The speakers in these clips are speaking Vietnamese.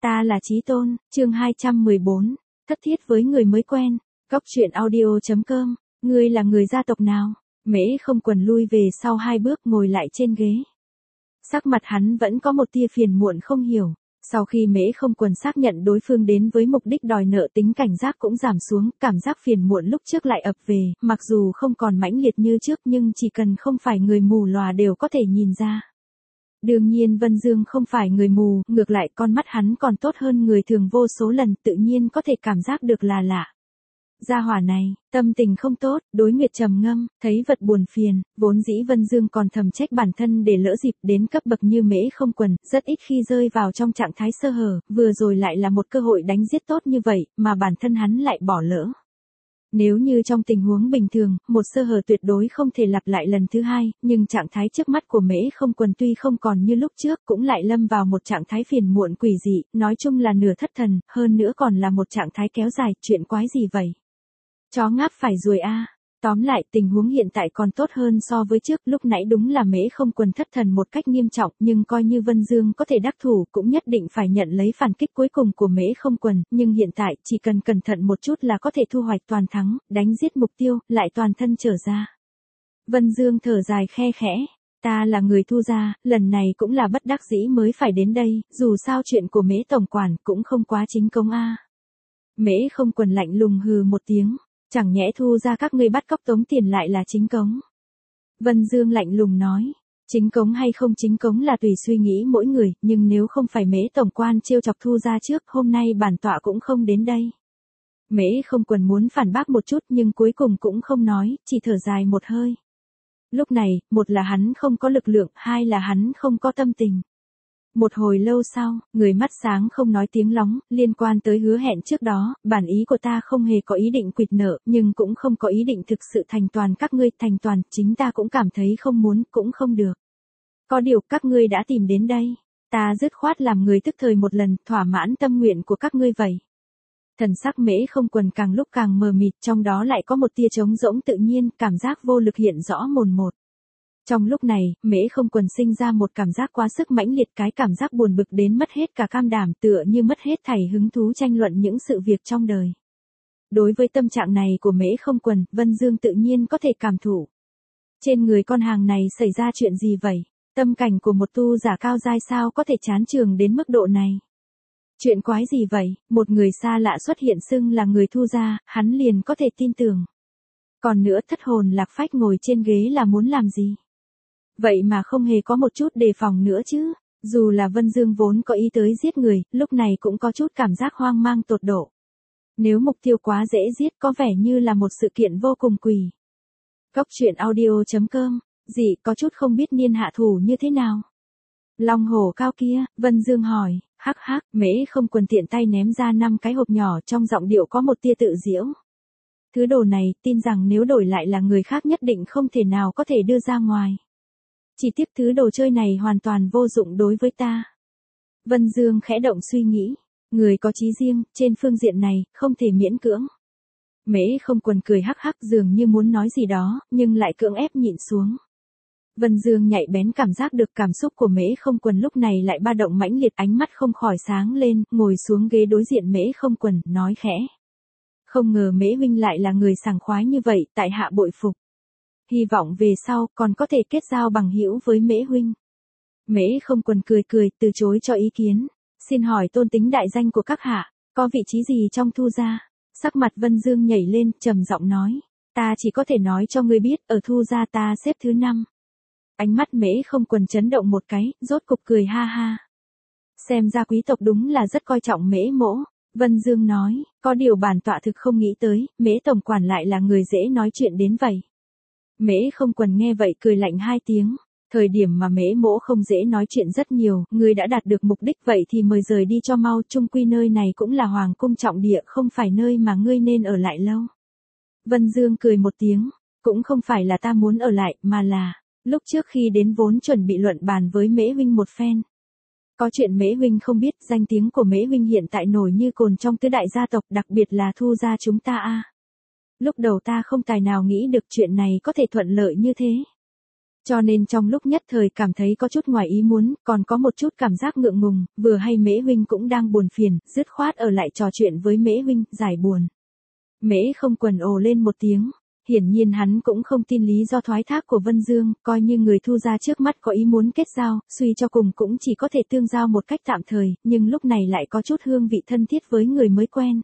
Ta là Chí Tôn, chương 214, thất thiết với người mới quen, Cóc truyện audio.com, ngươi là người gia tộc nào? Mễ Không Quần lui về sau 2 bước ngồi lại trên ghế. Sắc mặt hắn vẫn có một tia phiền muộn không hiểu. Sau khi Mễ Không Quần xác nhận đối phương đến với mục đích đòi nợ, tính cảnh giác cũng giảm xuống, cảm giác phiền muộn lúc trước lại ập về, mặc dù không còn mãnh liệt như trước nhưng chỉ cần không phải người mù lòa đều có thể nhìn ra. Đương nhiên Vân Dương không phải người mù, ngược lại con mắt hắn còn tốt hơn người thường vô số lần, tự nhiên có thể cảm giác được là lạ. Gia hỏa này, tâm tình không tốt, đối Nguyệt trầm ngâm, thấy vật buồn phiền, vốn dĩ Vân Dương còn thầm trách bản thân để lỡ dịp đến cấp bậc như Mễ Không Quần, rất ít khi rơi vào trong trạng thái sơ hở, vừa rồi lại là một cơ hội đánh giết tốt như vậy, mà bản thân hắn lại bỏ lỡ. Nếu như trong tình huống bình thường, một sơ hở tuyệt đối không thể lặp lại lần thứ hai, nhưng trạng thái trước mắt của Mễ Không Quần tuy không còn như lúc trước, cũng lại lâm vào một trạng thái phiền muộn quỷ dị, nói chung là nửa thất thần, hơn nữa còn là một trạng thái kéo dài, chuyện quái gì vậy? Chó ngáp phải ruồi a. Tóm lại tình huống hiện tại còn tốt hơn so với trước, lúc nãy đúng là Mễ Không Quần thất thần một cách nghiêm trọng, nhưng coi như Vân Dương có thể đắc thủ cũng nhất định phải nhận lấy phản kích cuối cùng của Mễ Không Quần, nhưng hiện tại chỉ cần cẩn thận một chút là có thể thu hoạch toàn thắng, đánh giết mục tiêu, lại toàn thân trở ra. Vân Dương thở dài khe khẽ, ta là người Thu gia, lần này cũng là bất đắc dĩ mới phải đến đây, dù sao chuyện của Mễ tổng quản cũng không quá chính công a. Mễ Không Quần lạnh lùng hừ một tiếng. Chẳng nhẽ Thu gia các ngươi bắt cóc tống tiền lại là chính cống. Vân Dương lạnh lùng nói, chính cống hay không chính cống là tùy suy nghĩ mỗi người, nhưng nếu không phải Mễ tổng quan trêu chọc Thu gia trước, hôm nay bản tọa cũng không đến đây. Mễ Không Quần muốn phản bác một chút nhưng cuối cùng cũng không nói, chỉ thở dài một hơi. Lúc này, một là hắn không có lực lượng, hai là hắn không có tâm tình. Một hồi lâu sau, người mắt sáng không nói tiếng lóng, liên quan tới hứa hẹn trước đó, bản ý của ta không hề có ý định quỵt nợ, nhưng cũng không có ý định thực sự thành toàn các ngươi, thành toàn, chính ta cũng cảm thấy không muốn, cũng không được. Có điều các ngươi đã tìm đến đây, ta dứt khoát làm người tức thời một lần, thỏa mãn tâm nguyện của các ngươi vậy. Thần sắc Mễ Không Quần càng lúc càng mờ mịt, trong đó lại có một tia trống rỗng tự nhiên, cảm giác vô lực hiện rõ mồn một. Trong lúc này, Mễ Không Quần sinh ra một cảm giác quá sức mãnh liệt, cái cảm giác buồn bực đến mất hết cả cam đảm, tựa như mất hết thảy hứng thú tranh luận những sự việc trong đời. Đối với tâm trạng này của Mễ Không Quần, Vân Dương tự nhiên có thể cảm thụ. Trên người con hàng này xảy ra chuyện gì vậy? Tâm cảnh của một tu giả cao giai sao có thể chán chường đến mức độ này? Chuyện quái gì vậy? Một người xa lạ xuất hiện xưng là người Thu gia, hắn liền có thể tin tưởng. Còn nữa thất hồn lạc phách ngồi trên ghế là muốn làm gì? Vậy mà không hề có một chút đề phòng nữa chứ, dù là Vân Dương vốn có ý tới giết người, lúc này cũng có chút cảm giác hoang mang tột độ. Nếu mục tiêu quá dễ giết có vẻ như là một sự kiện vô cùng quỷ. Cóc truyện audio.com, gì có chút không biết niên hạ thủ như thế nào. Long hổ cao kia, Vân Dương hỏi, hắc hắc, Mễ Không Quần tiện tay ném ra 5 cái hộp nhỏ, trong giọng điệu có một tia tự giễu. Thứ đồ này, tin rằng nếu đổi lại là người khác nhất định không thể nào có thể đưa ra ngoài. Chỉ tiếc thứ đồ chơi này hoàn toàn vô dụng đối với ta. Vân Dương khẽ động suy nghĩ. Người có chí riêng, trên phương diện này, không thể miễn cưỡng. Mễ Không Quần cười hắc hắc dường như muốn nói gì đó, nhưng lại cưỡng ép nhịn xuống. Vân Dương nhạy bén cảm giác được cảm xúc của Mễ Không Quần lúc này lại ba động mãnh liệt, ánh mắt không khỏi sáng lên, ngồi xuống ghế đối diện Mễ Không Quần, nói khẽ. Không ngờ Mễ huynh lại là người sảng khoái như vậy, tại hạ bội phục. Hy vọng về sau còn có thể kết giao bằng hữu với Mễ huynh. Mễ Không Quần cười cười từ chối cho ý kiến. Xin hỏi tôn tính đại danh của các hạ, có vị trí gì trong Thu gia? Sắc mặt Vân Dương nhảy lên, trầm giọng nói. Ta chỉ có thể nói cho ngươi biết, ở Thu gia ta xếp thứ 5. Ánh mắt Mễ Không Quần chấn động một cái, rốt cục cười ha ha. Xem ra quý tộc đúng là rất coi trọng Mễ mỗ. Vân Dương nói, có điều bản tọa thực không nghĩ tới, Mễ tổng quản lại là người dễ nói chuyện đến vậy. Mễ Không Quần nghe vậy cười lạnh 2 tiếng. Thời điểm mà Mễ mỗ không dễ nói chuyện rất nhiều, ngươi đã đạt được mục đích vậy thì mời rời đi cho mau, chung quy nơi này cũng là hoàng cung trọng địa, không phải nơi mà ngươi nên ở lại lâu. Vân Dương cười một tiếng, cũng không phải là ta muốn ở lại, mà là, lúc trước khi đến vốn chuẩn bị luận bàn với Mễ huynh một phen. Có chuyện Mễ huynh không biết, danh tiếng của Mễ huynh hiện tại nổi như cồn trong tứ đại gia tộc, đặc biệt là Thu gia chúng ta a. Lúc đầu ta không tài nào nghĩ được chuyện này có thể thuận lợi như thế. Cho nên trong lúc nhất thời cảm thấy có chút ngoài ý muốn, còn có một chút cảm giác ngượng ngùng, vừa hay Mễ huynh cũng đang buồn phiền, dứt khoát ở lại trò chuyện với Mễ huynh, giải buồn. Mễ không quần ồ lên một tiếng, hiển nhiên hắn cũng không tin lý do thoái thác của Vân Dương, coi như người Thu gia trước mắt có ý muốn kết giao, suy cho cùng cũng chỉ có thể tương giao một cách tạm thời, nhưng lúc này lại có chút hương vị thân thiết với người mới quen.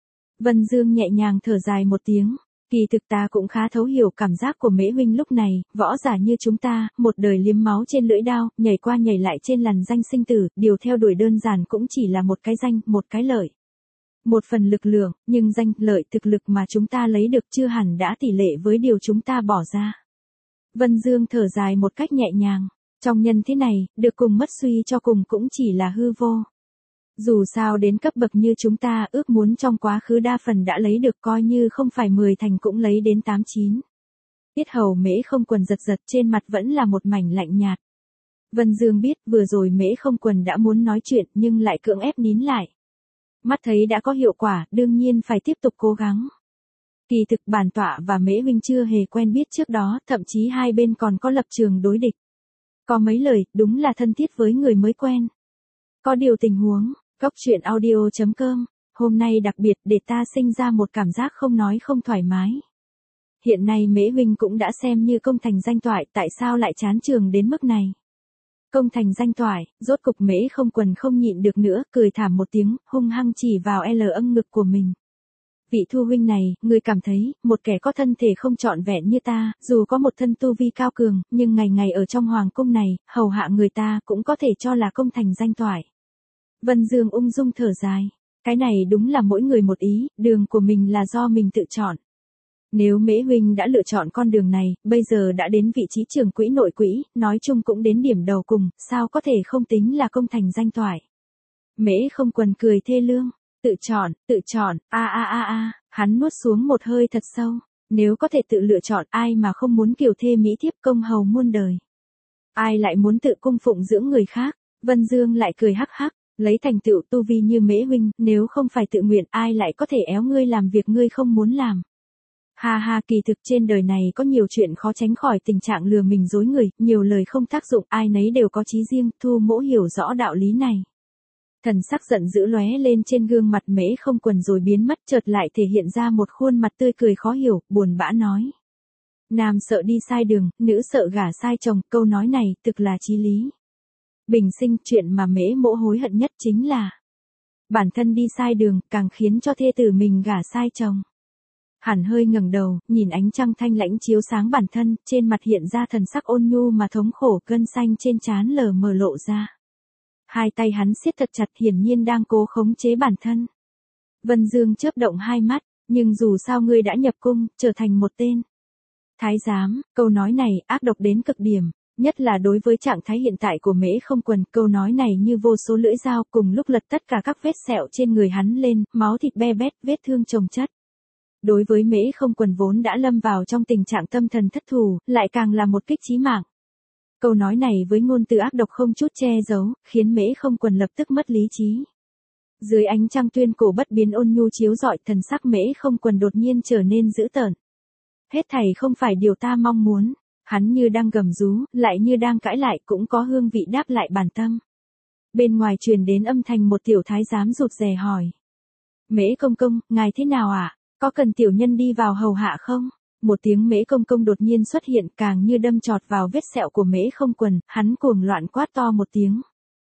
Vân Dương nhẹ nhàng thở dài một tiếng. Kỳ thực ta cũng khá thấu hiểu cảm giác của Mễ huynh lúc này, võ giả như chúng ta, một đời liếm máu trên lưỡi đao, nhảy qua nhảy lại trên lằn danh sinh tử, điều theo đuổi đơn giản cũng chỉ là một cái danh, một cái lợi. Một phần lực lượng, nhưng danh, lợi, thực lực mà chúng ta lấy được chưa hẳn đã tỷ lệ với điều chúng ta bỏ ra. Vân Dương thở dài một cách nhẹ nhàng, trong nhân thế này, được cùng mất suy cho cùng cũng chỉ là hư vô. Dù sao đến cấp bậc như chúng ta ước muốn trong quá khứ đa phần đã lấy được coi như không phải 10 thành cũng lấy đến 8-9. Tiết hầu Mễ không quần giật giật trên mặt vẫn là một mảnh lạnh nhạt. Vân Dương biết vừa rồi Mễ không quần đã muốn nói chuyện nhưng lại cưỡng ép nín lại. Mắt thấy đã có hiệu quả đương nhiên phải tiếp tục cố gắng. Kỳ thực bản tọa và Mễ huynh chưa hề quen biết trước đó, thậm chí hai bên còn có lập trường đối địch. Có mấy lời, đúng là thân thiết với người mới quen. Có điều tình huống. Cốc truyện audio.com, hôm nay đặc biệt để ta sinh ra một cảm giác không nói không thoải mái. Hiện nay Mễ huynh cũng đã xem như công thành danh toại, tại sao lại chán trường đến mức này? Công thành danh toại, rốt cục Mễ không quần không nhịn được nữa, cười thảm một tiếng, hung hăng chỉ vào âng ngực của mình. Vị Thu huynh này, ngươi cảm thấy, một kẻ có thân thể không trọn vẹn như ta, dù có một thân tu vi cao cường, nhưng ngày ngày ở trong hoàng cung này, hầu hạ người ta cũng có thể cho là công thành danh toại. Vân Dương ung dung thở dài. Cái này đúng là mỗi người một ý, đường của mình là do mình tự chọn. Nếu Mễ huynh đã lựa chọn con đường này, bây giờ đã đến vị trí trưởng quỹ nội quỹ, nói chung cũng đến điểm đầu cùng, sao có thể không tính là công thành danh toại. Mễ không quần cười thê lương. Tự chọn, hắn nuốt xuống một hơi thật sâu. Nếu có thể tự lựa chọn ai mà không muốn kiều thê mỹ thiếp công hầu muôn đời. Ai lại muốn tự cung phụng dưỡng người khác, Vân Dương lại cười hắc hắc. Lấy thành tựu tu vi như Mễ huynh, nếu không phải tự nguyện ai lại có thể éo ngươi làm việc ngươi không muốn làm. Ha ha, kỳ thực trên đời này có nhiều chuyện khó tránh khỏi tình trạng lừa mình dối người, nhiều lời không tác dụng, ai nấy đều có chí riêng, Thu Mỗ hiểu rõ đạo lý này. Thần sắc giận dữ lóe lên trên gương mặt Mễ không quần rồi biến mất, chợt lại thể hiện ra một khuôn mặt tươi cười khó hiểu, buồn bã nói. Nam sợ đi sai đường, nữ sợ gả sai chồng, câu nói này thực là chí lý. Bình sinh, chuyện mà Mễ Mỗ hối hận nhất chính là bản thân đi sai đường, càng khiến cho thê tử mình gả sai chồng. Hẳn hơi ngẩng đầu, nhìn ánh trăng thanh lãnh chiếu sáng bản thân, trên mặt hiện ra thần sắc ôn nhu mà thống khổ, gân xanh trên trán lờ mờ lộ ra. Hai tay hắn siết thật chặt, hiển nhiên đang cố khống chế bản thân. Vân Dương chớp động hai mắt, nhưng dù sao ngươi đã nhập cung, trở thành một tên thái giám, câu nói này ác độc đến cực điểm. Nhất là đối với trạng thái hiện tại của Mễ không quần, câu nói này như vô số lưỡi dao cùng lúc lật tất cả các vết sẹo trên người hắn lên, máu thịt be bét, vết thương chồng chất. Đối với Mễ không quần vốn đã lâm vào trong tình trạng tâm thần thất thủ, lại càng là một kích chí mạng. Câu nói này với ngôn từ ác độc không chút che giấu, khiến Mễ không quần lập tức mất lý trí. Dưới ánh trăng tuyên cổ bất biến ôn nhu chiếu rọi, thần sắc Mễ không quần đột nhiên trở nên dữ tợn. Hết thảy không phải điều ta mong muốn. Hắn như đang gầm rú, lại như đang cãi lại, cũng có hương vị đáp lại bản tâm. Bên ngoài truyền đến âm thanh một tiểu thái giám rụt rè hỏi. Mễ công công, ngài thế nào ạ? Có cần tiểu nhân đi vào hầu hạ không? Một tiếng Mễ công công đột nhiên xuất hiện, càng như đâm chọt vào vết sẹo của Mễ không quần, hắn cuồng loạn quát to một tiếng.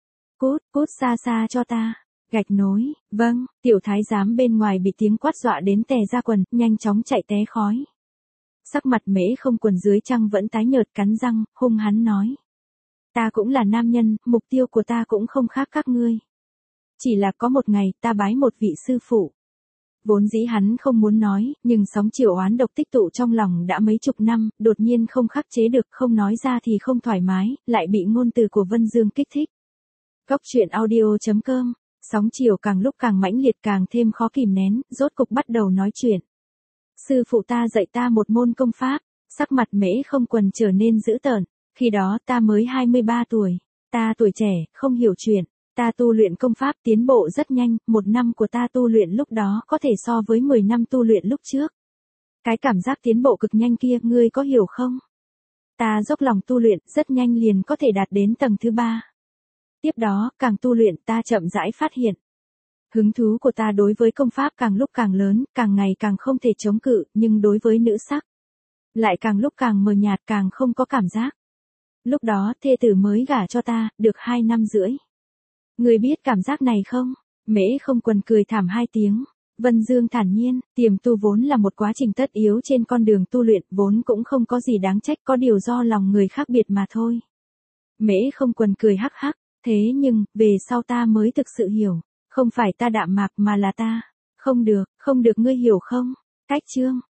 Cút xa xa cho ta. Gạch nối, vâng, tiểu thái giám bên ngoài bị tiếng quát dọa đến tè ra quần, nhanh chóng chạy té khói. Sắc mặt Mễ không quần dưới trăng vẫn tái nhợt, cắn răng, hung hắn nói. Ta cũng là nam nhân, mục tiêu của ta cũng không khác các ngươi. Chỉ là có một ngày, ta bái một vị sư phụ. Vốn dĩ hắn không muốn nói, nhưng sóng chiều oán độc tích tụ trong lòng đã mấy chục năm, đột nhiên không khắc chế được, không nói ra thì không thoải mái, lại bị ngôn từ của Vân Dương kích thích. Cốc truyện audio.com, sóng chiều càng lúc càng mãnh liệt, càng thêm khó kìm nén, rốt cục bắt đầu nói chuyện. Sư phụ ta dạy ta một môn công pháp, sắc mặt Mễ không quần trở nên dữ tợn, khi đó ta mới 23 tuổi, ta tuổi trẻ, không hiểu chuyện, ta tu luyện công pháp tiến bộ rất nhanh, 1 năm của ta tu luyện lúc đó có thể so với 10 năm tu luyện lúc trước. Cái cảm giác tiến bộ cực nhanh kia, ngươi có hiểu không? Ta dốc lòng tu luyện, rất nhanh liền có thể đạt đến tầng thứ 3. Tiếp đó, càng tu luyện ta chậm rãi phát hiện. Hứng thú của ta đối với công pháp càng lúc càng lớn, càng ngày càng không thể chống cự, nhưng đối với nữ sắc, lại càng lúc càng mờ nhạt, càng không có cảm giác. Lúc đó, thê tử mới gả cho ta, được 2 năm rưỡi. Người biết cảm giác này không? Mễ Không Quần cười thảm 2 tiếng. Vân Dương thản nhiên, tiềm tu vốn là một quá trình tất yếu trên con đường tu luyện, vốn cũng không có gì đáng trách, có điều do lòng người khác biệt mà thôi. Mễ Không Quần cười hắc hắc, thế nhưng, về sau ta mới thực sự hiểu, không phải ta đạm mạc mà là ta. Không được, ngươi hiểu không? Cách chương.